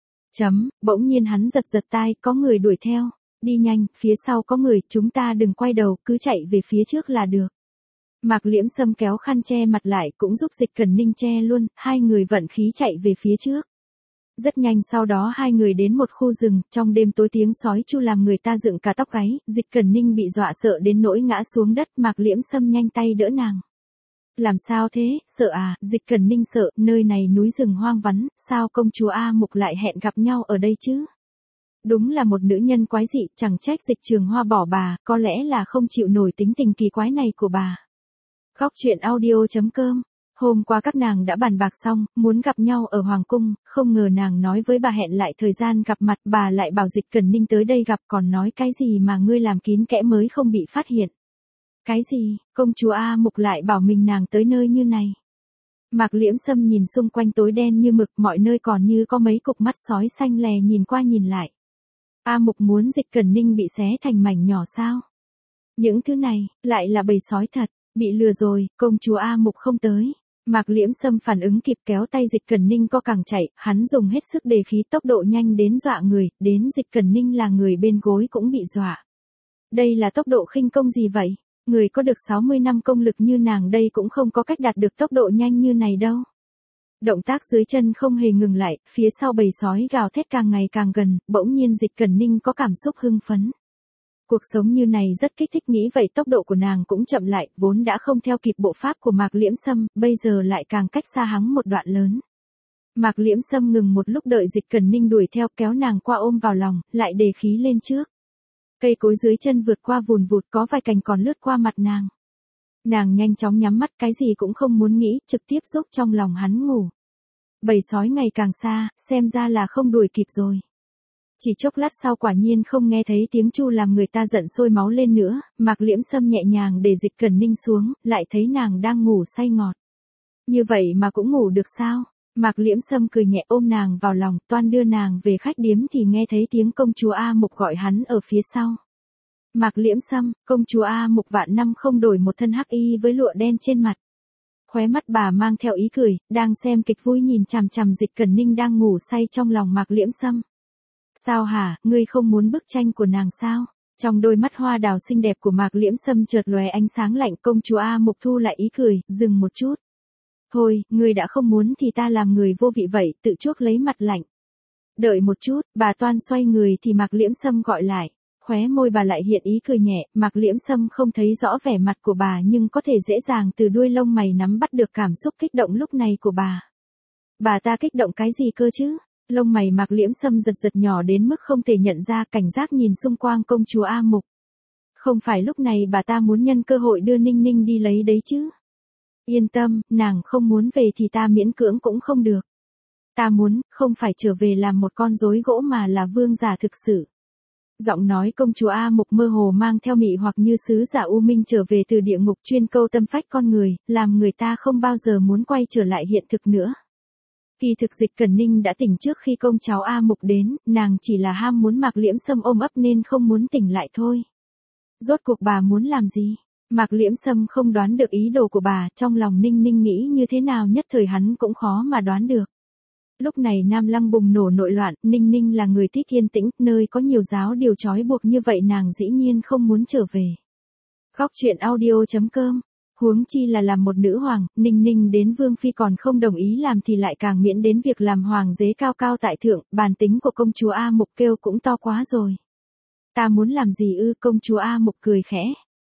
Bỗng nhiên hắn giật giật tai, có người đuổi theo, đi nhanh, phía sau có người, chúng ta đừng quay đầu, cứ chạy về phía trước là được. Mạc Liễm Sâm kéo khăn che mặt lại cũng giúp Dịch Cẩn Ninh che luôn, 2 người vận khí chạy về phía trước. Rất nhanh sau đó 2 người đến một khu rừng, trong đêm tối tiếng sói chu làm người ta dựng cả tóc gáy, Dịch Cẩn Ninh bị dọa sợ đến nỗi ngã xuống đất, Mạc Liễm Sâm nhanh tay đỡ nàng. Làm sao thế, sợ à, Dịch Cẩn Ninh sợ, nơi này núi rừng hoang vắng, sao công chúa A Mục lại hẹn gặp nhau ở đây chứ? Đúng là một nữ nhân quái dị, chẳng trách Dịch Trường Hoa bỏ bà, có lẽ là không chịu nổi tính tình kỳ quái này của bà. Khóc chuyện audio.com. Hôm qua các nàng đã bàn bạc xong, muốn gặp nhau ở Hoàng Cung, không ngờ nàng nói với bà hẹn lại thời gian gặp mặt, bà lại bảo Dịch Cẩn Ninh tới đây gặp, còn nói cái gì mà ngươi làm kín kẽ mới không bị phát hiện. Cái gì, công chúa A Mục lại bảo mình nàng tới nơi như này. Mạc Liễm Sâm nhìn xung quanh tối đen như mực, mọi nơi còn như có mấy cục mắt sói xanh lè nhìn qua nhìn lại. A Mục muốn Dịch Cẩn Ninh bị xé thành mảnh nhỏ sao? Những thứ này, lại là bầy sói thật, bị lừa rồi, công chúa A Mục không tới. Mạc Liễm Sâm phản ứng kịp kéo tay Dịch Cẩn Ninh co cẳng chạy, hắn dùng hết sức đề khí tốc độ nhanh đến dọa người, đến Dịch Cẩn Ninh là người bên gối cũng bị dọa. Đây là tốc độ khinh công gì vậy? Người có được 60 năm công lực như nàng đây cũng không có cách đạt được tốc độ nhanh như này đâu. Động tác dưới chân không hề ngừng lại, phía sau bầy sói gào thét càng ngày càng gần, bỗng nhiên Dịch Cẩn Ninh có cảm xúc hưng phấn. Cuộc sống như này rất kích thích, nghĩ vậy tốc độ của nàng cũng chậm lại, vốn đã không theo kịp bộ pháp của Mạc Liễm Sâm, bây giờ lại càng cách xa hắn một đoạn lớn. Mạc Liễm Sâm ngừng một lúc đợi Dịch Cẩn Ninh đuổi theo, kéo nàng qua ôm vào lòng, lại đề khí lên trước. Cây cối dưới chân vượt qua vùn vụt, có vài cành còn lướt qua mặt nàng. Nàng nhanh chóng nhắm mắt, cái gì cũng không muốn nghĩ, trực tiếp giúp trong lòng hắn ngủ. Bầy sói ngày càng xa, xem ra là không đuổi kịp rồi. Chỉ chốc lát sau quả nhiên không nghe thấy tiếng chu làm người ta giận sôi máu lên nữa, Mạc Liễm Sâm nhẹ nhàng để Dịch Cẩn Ninh xuống, lại thấy nàng đang ngủ say ngọt. Như vậy mà cũng ngủ được sao? Mạc Liễm Sâm cười nhẹ ôm nàng vào lòng, toan đưa nàng về khách điếm thì nghe thấy tiếng công chúa A Mục gọi hắn ở phía sau. Mạc Liễm Sâm, công chúa A Mục vạn năm không đổi một thân hắc y với lụa đen trên mặt. Khóe mắt bà mang theo ý cười, đang xem kịch vui nhìn chằm chằm Dịch Cẩn Ninh đang ngủ say trong lòng Mạc Liễm Sâm. Sao hả, ngươi không muốn bức tranh của nàng sao? Trong đôi mắt hoa đào xinh đẹp của Mạc Liễm Sâm chợt lóe ánh sáng lạnh, công chúa A Mục thu lại ý cười, dừng một chút. Thôi, ngươi đã không muốn thì ta làm người vô vị vậy, tự chuốc lấy mặt lạnh. Đợi một chút, bà toan xoay người thì Mạc Liễm Sâm gọi lại. Khóe môi bà lại hiện ý cười nhẹ, Mạc Liễm Sâm không thấy rõ vẻ mặt của bà nhưng có thể dễ dàng từ đuôi lông mày nắm bắt được cảm xúc kích động lúc này của bà. Bà ta kích động cái gì cơ chứ? Lông mày Mạc Liễm Sâm giật giật nhỏ đến mức không thể nhận ra, cảnh giác nhìn xung quanh công chúa A Mục. Không phải lúc này bà ta muốn nhân cơ hội đưa Ninh Ninh đi lấy đấy chứ? Yên tâm, nàng không muốn về thì ta miễn cưỡng cũng không được. Ta muốn, không phải trở về làm một con rối gỗ mà là vương giả thực sự. Giọng nói công chúa A Mục mơ hồ mang theo mị hoặc như sứ giả U Minh trở về từ địa ngục chuyên câu tâm phách con người, làm người ta không bao giờ muốn quay trở lại hiện thực nữa. Kỳ thực Dịch Cẩn Ninh đã tỉnh trước khi công cháu A Mục đến, nàng chỉ là ham muốn Mạc Liễm Sâm ôm ấp nên không muốn tỉnh lại thôi. Rốt cuộc bà muốn làm gì? Mạc Liễm Sâm không đoán được ý đồ của bà, trong lòng Ninh Ninh nghĩ như thế nào nhất thời hắn cũng khó mà đoán được. Lúc này Nam Lăng bùng nổ nội loạn, Ninh Ninh là người thích yên tĩnh, nơi có nhiều giáo điều trói buộc như vậy nàng dĩ nhiên không muốn trở về. Khóc chuyện audio.com. Huống chi là làm một nữ hoàng, Ninh Ninh đến Vương Phi còn không đồng ý làm thì lại càng miễn đến việc làm hoàng đế cao cao tại thượng, bản tính của công chúa A Mục kêu cũng to quá rồi. Ta muốn làm gì ư? Công chúa A Mục cười khẽ.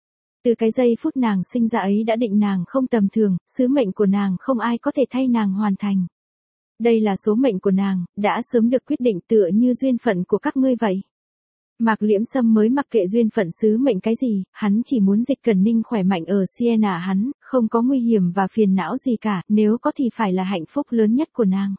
Từ cái giây phút nàng sinh ra ấy đã định nàng không tầm thường, sứ mệnh của nàng không ai có thể thay nàng hoàn thành. Đây là số mệnh của nàng, đã sớm được quyết định tựa như duyên phận của các ngươi vậy. Mạc Liễm Sâm mới mặc kệ duyên phận sứ mệnh cái gì, hắn chỉ muốn Dịch Cẩn Ninh khỏe mạnh ở Siena hắn, không có nguy hiểm và phiền não gì cả, nếu có thì phải là hạnh phúc lớn nhất của nàng.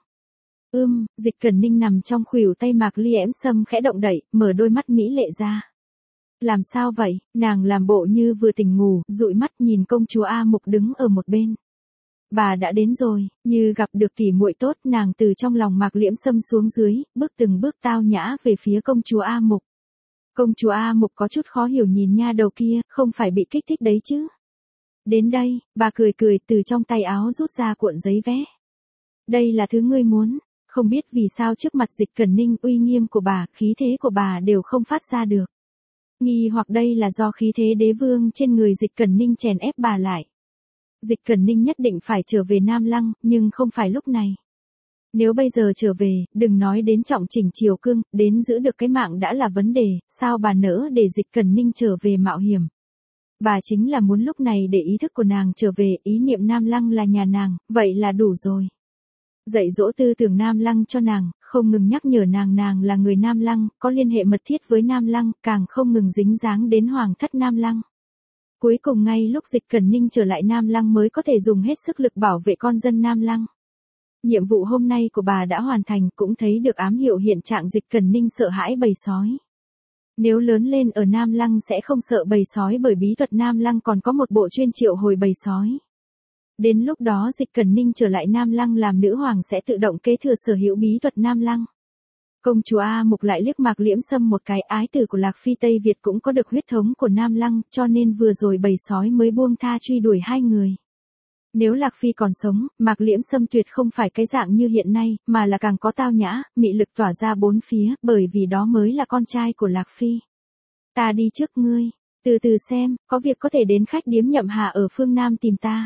Dịch Cẩn Ninh nằm trong khuỷu tay Mạc Liễm Sâm khẽ động đậy, mở đôi mắt mỹ lệ ra. Làm sao vậy? Nàng làm bộ như vừa tỉnh ngủ, dụi mắt nhìn công chúa A Mục đứng ở một bên. Bà đã đến rồi, như gặp được tỉ muội tốt, nàng từ trong lòng Mạc Liễm Sâm xuống dưới, bước từng bước tao nhã về phía công chúa A Mục. Công chúa A Mục có chút khó hiểu nhìn nha đầu kia, không phải bị kích thích đấy chứ. Đến đây, bà cười cười từ trong tay áo rút ra cuộn giấy vé. Đây là thứ ngươi muốn, không biết vì sao trước mặt Dịch Cẩn Ninh uy nghiêm của bà, khí thế của bà đều không phát ra được. Nghi hoặc đây là do khí thế đế vương trên người Dịch Cẩn Ninh chèn ép bà lại. Dịch Cẩn Ninh nhất định phải trở về Nam Lăng, nhưng không phải lúc này. Nếu bây giờ trở về, đừng nói đến trọng chỉnh triều cương, đến giữ được cái mạng đã là vấn đề, sao bà nỡ để Dịch Cẩn Ninh trở về mạo hiểm. Bà chính là muốn lúc này để ý thức của nàng trở về, ý niệm Nam Lăng là nhà nàng, vậy là đủ rồi. Dạy dỗ tư tưởng Nam Lăng cho nàng, không ngừng nhắc nhở nàng là người Nam Lăng, có liên hệ mật thiết với Nam Lăng, càng không ngừng dính dáng đến hoàng thất Nam Lăng. Cuối cùng ngay lúc Dịch Cẩn Ninh trở lại Nam Lăng mới có thể dùng hết sức lực bảo vệ con dân Nam Lăng. Nhiệm vụ hôm nay của bà đã hoàn thành, cũng thấy được ám hiệu hiện trạng Dịch Cẩn Ninh sợ hãi bầy sói. Nếu lớn lên ở Nam Lăng sẽ không sợ bầy sói bởi bí thuật Nam Lăng còn có một bộ chuyên triệu hồi bầy sói. Đến lúc đó Dịch Cẩn Ninh trở lại Nam Lăng làm nữ hoàng sẽ tự động kế thừa sở hữu bí thuật Nam Lăng. Công chúa A Mục lại liếc Mạc Liễm Sâm một cái, ái tử của Lạc Phi Tây Việt cũng có được huyết thống của Nam Lăng, cho nên vừa rồi bầy sói mới buông tha truy đuổi hai người. Nếu Lạc Phi còn sống, Mạc Liễm Sâm tuyệt không phải cái dạng như hiện nay, mà là càng có tao nhã, mị lực tỏa ra bốn phía, bởi vì đó mới là con trai của Lạc Phi. Ta đi trước ngươi, từ từ xem, có việc có thể đến khách điếm Nhậm Hà ở phương Nam tìm ta.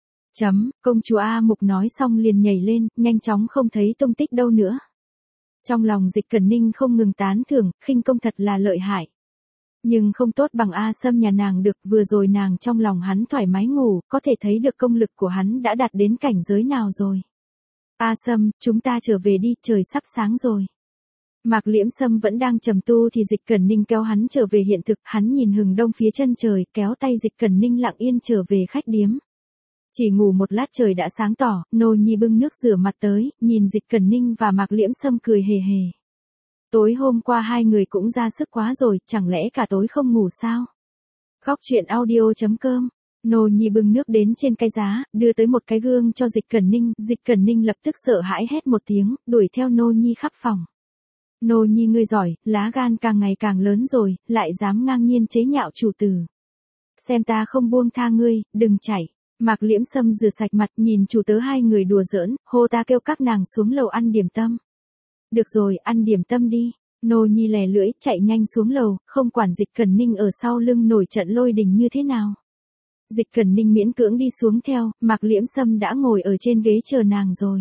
Công chúa A Mục nói xong liền nhảy lên, nhanh chóng không thấy tung tích đâu nữa. Trong lòng Dịch Cẩn Ninh không ngừng tán thưởng, khinh công thật là lợi hại. Nhưng không tốt bằng A Sâm nhà nàng được, vừa rồi nàng trong lòng hắn thoải mái ngủ, có thể thấy được công lực của hắn đã đạt đến cảnh giới nào rồi. A Sâm, chúng ta trở về đi, trời sắp sáng rồi. Mạc Liễm Sâm vẫn đang trầm tu thì Dịch Cẩn Ninh kéo hắn trở về hiện thực, hắn nhìn hừng đông phía chân trời, kéo tay Dịch Cẩn Ninh lặng yên trở về khách điếm. Chỉ ngủ một lát trời đã sáng tỏ, Nô Nhi bưng nước rửa mặt tới, nhìn Dịch Cẩn Ninh và Mạc Liễm Sâm cười hề hề. Tối hôm qua hai người cũng ra sức quá rồi, chẳng lẽ cả tối không ngủ sao? Khóc chuyện audio.com. Nô Nhi bưng nước đến trên cái giá, đưa tới một cái gương cho Dịch Cẩn Ninh. Dịch Cẩn Ninh lập tức sợ hãi hét một tiếng, đuổi theo Nô Nhi khắp phòng. Nô Nhi ngươi giỏi, lá gan càng ngày càng lớn rồi, lại dám ngang nhiên chế nhạo chủ tử. Xem ta không buông tha ngươi, đừng chạy. Mạc Liễm Sâm rửa sạch mặt nhìn chủ tớ hai người đùa giỡn, hô ta kêu các nàng xuống lầu ăn điểm tâm. Được rồi, ăn điểm tâm đi. Nô Nhi lè lưỡi, chạy nhanh xuống lầu, không quản Dịch Cẩn Ninh ở sau lưng nổi trận lôi đình như thế nào. Dịch Cẩn Ninh miễn cưỡng đi xuống theo, Mạc Liễm Sâm đã ngồi ở trên ghế chờ nàng rồi.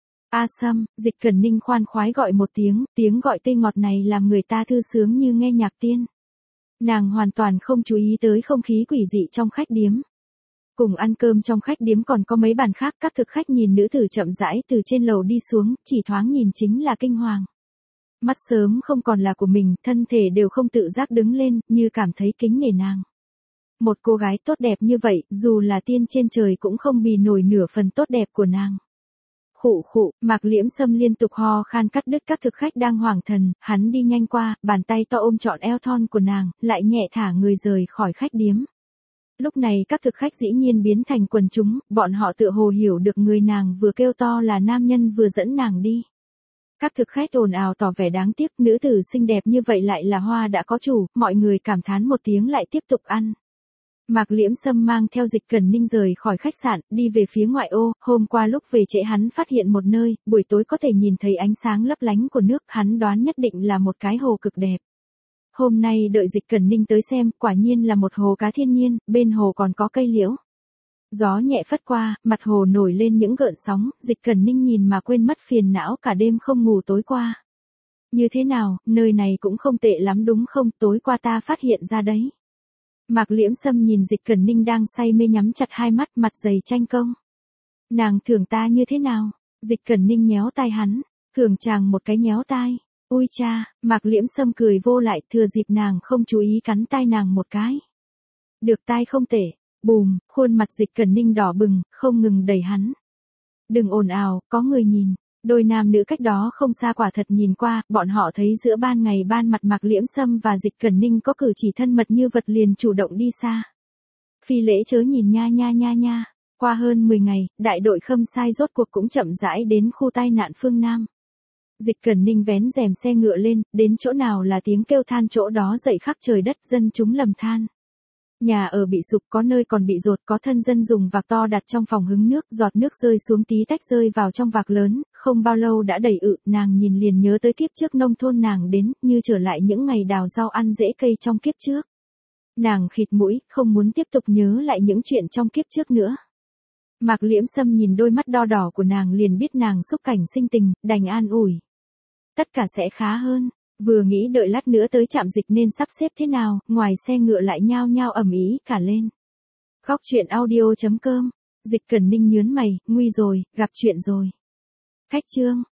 A Sâm, Dịch Cẩn Ninh khoan khoái gọi một tiếng gọi tươi ngọt này làm người ta thư sướng như nghe nhạc tiên. Nàng hoàn toàn không chú ý tới không khí quỷ dị trong khách điếm. Cùng ăn cơm trong khách điếm còn có mấy bàn khác, các thực khách nhìn nữ tử chậm rãi từ trên lầu đi xuống, chỉ thoáng nhìn chính là kinh hoàng. Mắt sớm không còn là của mình, thân thể đều không tự giác đứng lên, như cảm thấy kính nể nàng. Một cô gái tốt đẹp như vậy, dù là tiên trên trời cũng không bì nổi nửa phần tốt đẹp của nàng. Khụ khụ, Mạc Liễm Sâm liên tục ho khan cắt đứt các thực khách đang hoảng thần, hắn đi nhanh qua, bàn tay to ôm trọn eo thon của nàng, lại nhẹ thả người rời khỏi khách điếm. Lúc này các thực khách dĩ nhiên biến thành quần chúng, bọn họ tựa hồ hiểu được người nàng vừa kêu to là nam nhân vừa dẫn nàng đi. Các thực khách ồn ào tỏ vẻ đáng tiếc, nữ tử xinh đẹp như vậy lại là hoa đã có chủ, mọi người cảm thán một tiếng lại tiếp tục ăn. Mạc Liễm Sâm mang theo Dịch Cẩn Ninh rời khỏi khách sạn, đi về phía ngoại ô, hôm qua lúc về trễ hắn phát hiện một nơi, buổi tối có thể nhìn thấy ánh sáng lấp lánh của nước, hắn đoán nhất định là một cái hồ cực đẹp. Hôm nay đợi Dịch Cẩn Ninh tới xem, quả nhiên là một hồ cá thiên nhiên, bên hồ còn có cây liễu. Gió nhẹ phất qua, mặt hồ nổi lên những gợn sóng, Dịch Cẩn Ninh nhìn mà quên mất phiền não cả đêm không ngủ tối qua. Như thế nào, nơi này cũng không tệ lắm đúng không, tối qua ta phát hiện ra đấy. Mạc Liễm Sâm nhìn Dịch Cẩn Ninh đang say mê nhắm chặt hai mắt, mặt dày tranh công. Nàng thưởng ta như thế nào? Dịch Cẩn Ninh nhéo tai hắn, thưởng chàng một cái nhéo tai. Ui cha, Mạc Liễm Sâm cười vô lại, thừa dịp nàng không chú ý cắn tai nàng một cái. Được tai không tệ. Bùm, khuôn mặt Dịch Cẩn Ninh đỏ bừng, không ngừng đẩy hắn. Đừng ồn ào, có người nhìn. Đôi nam nữ cách đó không xa quả thật nhìn qua, bọn họ thấy giữa ban ngày ban mặt Mạc Liễm Sâm và Dịch Cẩn Ninh có cử chỉ thân mật như vật liền chủ động đi xa. Phi lễ chớ nhìn nha nha nha nha. Qua hơn 10 ngày, đại đội Khâm Sai rốt cuộc cũng chậm rãi đến khu tai nạn phương Nam. Dịch Cẩn Ninh vén rèm xe ngựa lên, đến chỗ nào là tiếng kêu than chỗ đó dậy khắp trời đất, dân chúng lầm than. Nhà ở bị sụp, có nơi còn bị dột, có thân dân dùng vạc to đặt trong phòng hứng nước, giọt nước rơi xuống tí tách rơi vào trong vạc lớn, không bao lâu đã đầy ự, nàng nhìn liền nhớ tới kiếp trước nông thôn nàng đến, như trở lại những ngày đào rau ăn rễ cây trong kiếp trước. Nàng khịt mũi, không muốn tiếp tục nhớ lại những chuyện trong kiếp trước nữa. Mạc Liễm Sâm nhìn đôi mắt đo đỏ của nàng liền biết nàng xúc cảnh sinh tình, đành an ủi. Tất cả sẽ khá hơn. Vừa nghĩ đợi lát nữa tới trạm dịch nên sắp xếp thế nào, ngoài xe ngựa lại nhao nhao ầm ĩ cả lên. Khóc chuyện audio.com. Dịch Cẩn Ninh nhớn mày, nguy rồi, gặp chuyện rồi. Khách trương.